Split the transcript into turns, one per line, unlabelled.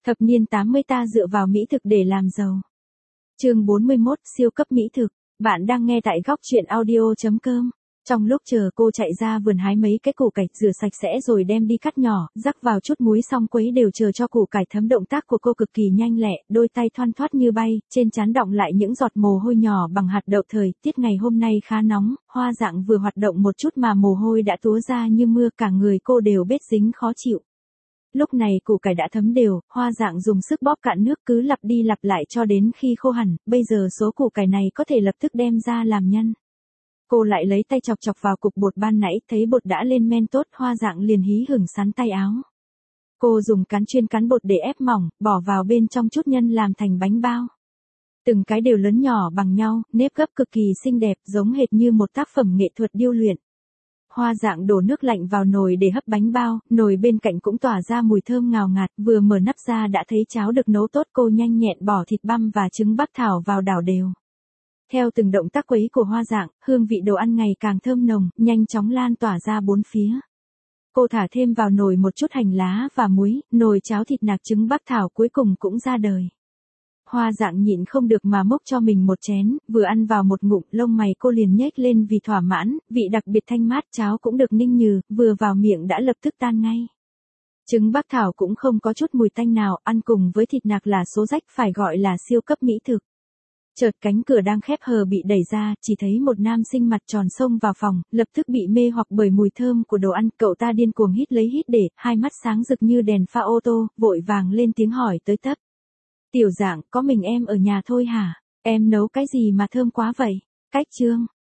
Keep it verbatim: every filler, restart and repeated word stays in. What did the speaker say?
Thập niên tám mươi ta dựa vào mỹ thực để làm giàu. Chương bốn mươi mốt, siêu cấp mỹ thực. Bạn đang nghe tại góc truyện audio chấm com. Trong lúc chờ cô chạy ra vườn hái mấy cái củ cải, rửa sạch sẽ rồi đem đi cắt nhỏ, rắc vào chút muối xong quấy đều chờ cho củ cải thấm. Động tác của cô cực kỳ nhanh lẹ, đôi tay thoăn thoắt như bay, trên trán đọng lại những giọt mồ hôi nhỏ bằng hạt đậu. Thời tiết ngày hôm nay khá nóng, Hoa Dạng vừa hoạt động một chút mà mồ hôi đã túa ra như mưa, cả người cô đều bết dính khó chịu. Lúc này củ cải đã thấm đều, Hoa Dạng dùng sức bóp cạn nước, cứ lặp đi lặp lại cho đến khi khô hẳn. Bây giờ số củ cải này có thể lập tức đem ra làm nhân. Cô lại lấy tay chọc chọc vào cục bột ban nãy, thấy bột đã lên men tốt, Hoa Dạng liền hí hửng sắn tay áo. Cô dùng cán chuyên cán bột để ép mỏng, bỏ vào bên trong chút nhân làm thành bánh bao. Từng cái đều lớn nhỏ bằng nhau, nếp gấp cực kỳ xinh đẹp, giống hệt như một tác phẩm nghệ thuật điêu luyện. Hoa Dạng đổ nước lạnh vào nồi để hấp bánh bao, nồi bên cạnh cũng tỏa ra mùi thơm ngào ngạt, vừa mở nắp ra đã thấy cháo được nấu tốt. Cô nhanh nhẹn bỏ thịt băm và trứng bắc thảo vào đảo đều. Theo từng động tác quấy của Hoa Dạng, hương vị đồ ăn ngày càng thơm nồng, nhanh chóng lan tỏa ra bốn phía. Cô thả thêm vào nồi một chút hành lá và muối, nồi cháo thịt nạc trứng bắc thảo cuối cùng cũng ra đời. Hoa Dạng nhịn không được mà múc cho mình một chén, vừa ăn vào một ngụm, lông mày cô liền nhếch lên vì thỏa mãn, vị đặc biệt thanh mát, cháo cũng được ninh nhừ, vừa vào miệng đã lập tức tan ngay. Trứng bắc thảo cũng không có chút mùi tanh nào, ăn cùng với thịt nạc là số rách, phải gọi là siêu cấp mỹ thực. Chợt cánh cửa đang khép hờ bị đẩy ra, chỉ thấy một nam sinh mặt tròn xông vào phòng, lập tức bị mê hoặc bởi mùi thơm của đồ ăn. Cậu ta điên cuồng hít lấy hít để, hai mắt sáng rực như đèn pha ô tô, vội vàng lên tiếng hỏi tới tấp. Tiểu Dạng, có mình em ở nhà thôi hả? Em nấu cái gì mà thơm quá vậy? Cách chương.